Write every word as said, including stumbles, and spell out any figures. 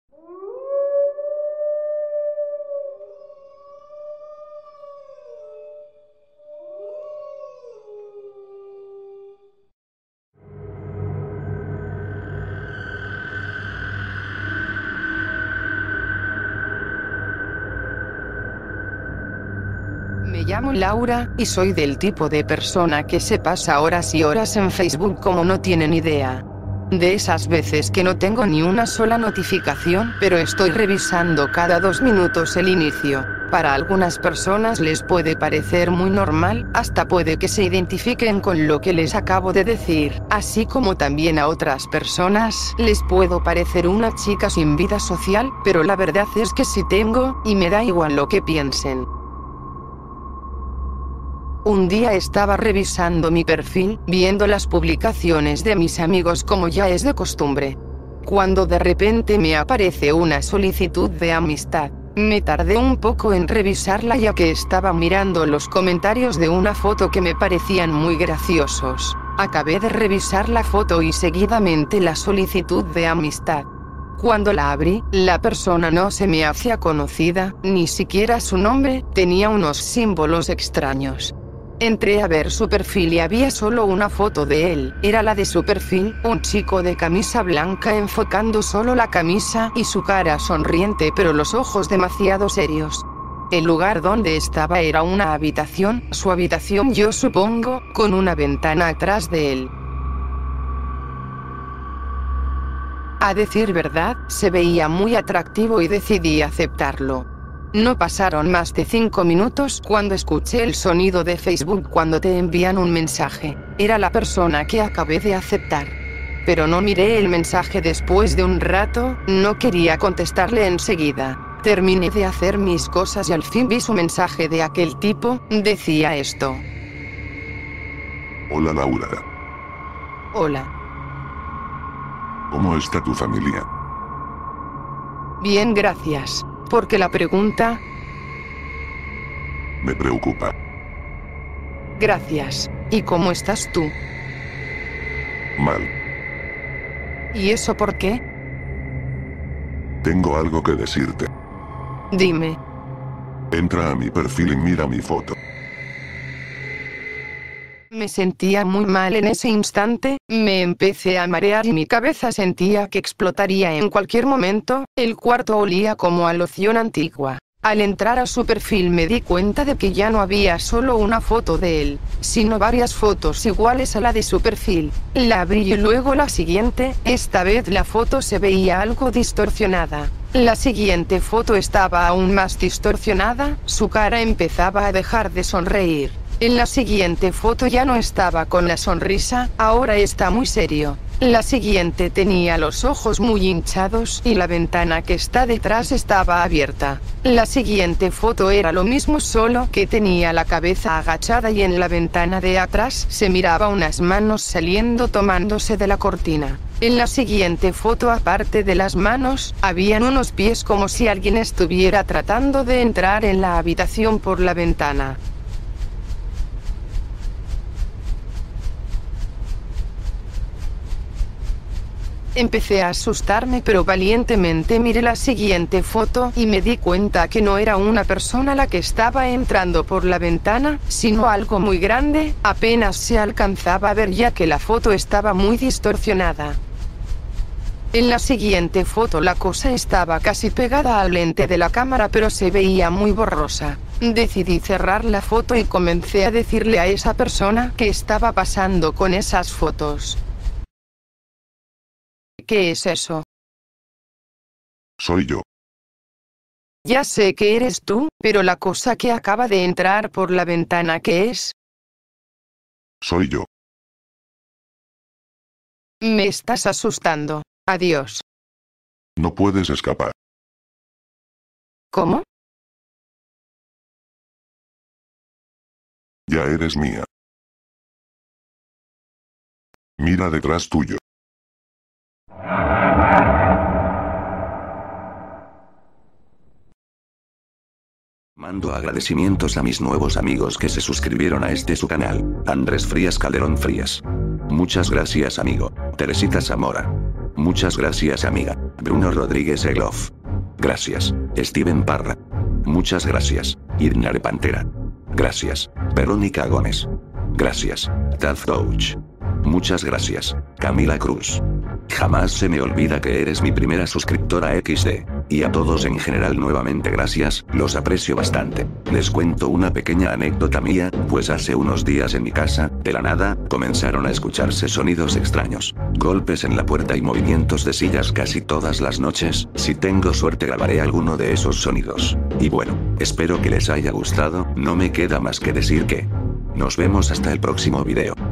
Me llamo Laura, y soy del tipo de persona que se pasa horas y horas en Facebook como no tienen idea. De esas veces que no tengo ni una sola notificación, pero estoy revisando cada dos minutos el inicio. Para algunas personas les puede parecer muy normal, hasta puede que se identifiquen con lo que les acabo de decir, así como también a otras personas les puedo parecer una chica sin vida social, pero la verdad es que sí tengo, y me da igual lo que piensen. Un día estaba revisando mi perfil, viendo las publicaciones de mis amigos como ya es de costumbre, cuando de repente me aparece una solicitud de amistad. Me tardé un poco en revisarla ya que estaba mirando los comentarios de una foto que me parecían muy graciosos. Acabé de revisar la foto y seguidamente la solicitud de amistad. Cuando la abrí, la persona no se me hacía conocida, ni siquiera su nombre, tenía unos símbolos extraños. Entré a ver su perfil y había solo una foto de él, era la de su perfil, un chico de camisa blanca enfocando solo la camisa y su cara sonriente pero los ojos demasiado serios. El lugar donde estaba era una habitación, su habitación yo supongo, con una ventana atrás de él. A decir verdad, se veía muy atractivo y decidí aceptarlo. No pasaron más de cinco minutos cuando escuché el sonido de Facebook cuando te envían un mensaje. Era la persona que acabé de aceptar. Pero no miré el mensaje después de un rato, no quería contestarle enseguida. Terminé de hacer mis cosas y al fin vi su mensaje de aquel tipo, decía esto. Hola Laura. Hola. ¿Cómo está tu familia? Bien, gracias. ¿Por qué la pregunta? Me preocupa. Gracias. ¿Y cómo estás tú? Mal. ¿Y eso por qué? Tengo algo que decirte. Dime. Entra a mi perfil y mira mi foto. Me sentía muy mal en ese instante, me empecé a marear y mi cabeza sentía que explotaría en cualquier momento, el cuarto olía como a loción antigua. Al entrar a su perfil me di cuenta de que ya no había solo una foto de él, sino varias fotos iguales a la de su perfil. La abrí y luego la siguiente, esta vez la foto se veía algo distorsionada. La siguiente foto estaba aún más distorsionada, su cara empezaba a dejar de sonreír. En la siguiente foto ya no estaba con la sonrisa, ahora está muy serio. La siguiente tenía los ojos muy hinchados y la ventana que está detrás estaba abierta. La siguiente foto era lo mismo solo que tenía la cabeza agachada y en la ventana de atrás se miraba unas manos saliendo tomándose de la cortina. En la siguiente foto aparte de las manos, habían unos pies como si alguien estuviera tratando de entrar en la habitación por la ventana. Empecé a asustarme pero valientemente miré la siguiente foto y me di cuenta que no era una persona la que estaba entrando por la ventana, sino algo muy grande, apenas se alcanzaba a ver ya que la foto estaba muy distorsionada. En la siguiente foto la cosa estaba casi pegada al lente de la cámara pero se veía muy borrosa. Decidí cerrar la foto y comencé a decirle a esa persona qué estaba pasando con esas fotos. ¿Qué es eso? Soy yo. Ya sé que eres tú, pero la cosa que acaba de entrar por la ventana, ¿qué es? Soy yo. Me estás asustando. Adiós. No puedes escapar. ¿Cómo? Ya eres mía. Mira detrás tuyo. Mando agradecimientos a mis nuevos amigos que se suscribieron a este su canal. Andrés Frías Calderón Frías. Muchas gracias amigo. Teresita Zamora. Muchas gracias amiga. Bruno Rodríguez Egloff. Gracias. Steven Parra. Muchas gracias. Irnare Pantera. Gracias. Verónica Gómez. Gracias. Taz Touch. Muchas gracias. Camila Cruz. Jamás se me olvida que eres mi primera suscriptora equis de. Y a todos en general nuevamente gracias, los aprecio bastante. Les cuento una pequeña anécdota mía, pues hace unos días en mi casa, de la nada, comenzaron a escucharse sonidos extraños. Golpes en la puerta y movimientos de sillas casi todas las noches. Si tengo suerte grabaré alguno de esos sonidos. Y bueno, espero que les haya gustado, no me queda más que decir que... nos vemos hasta el próximo video.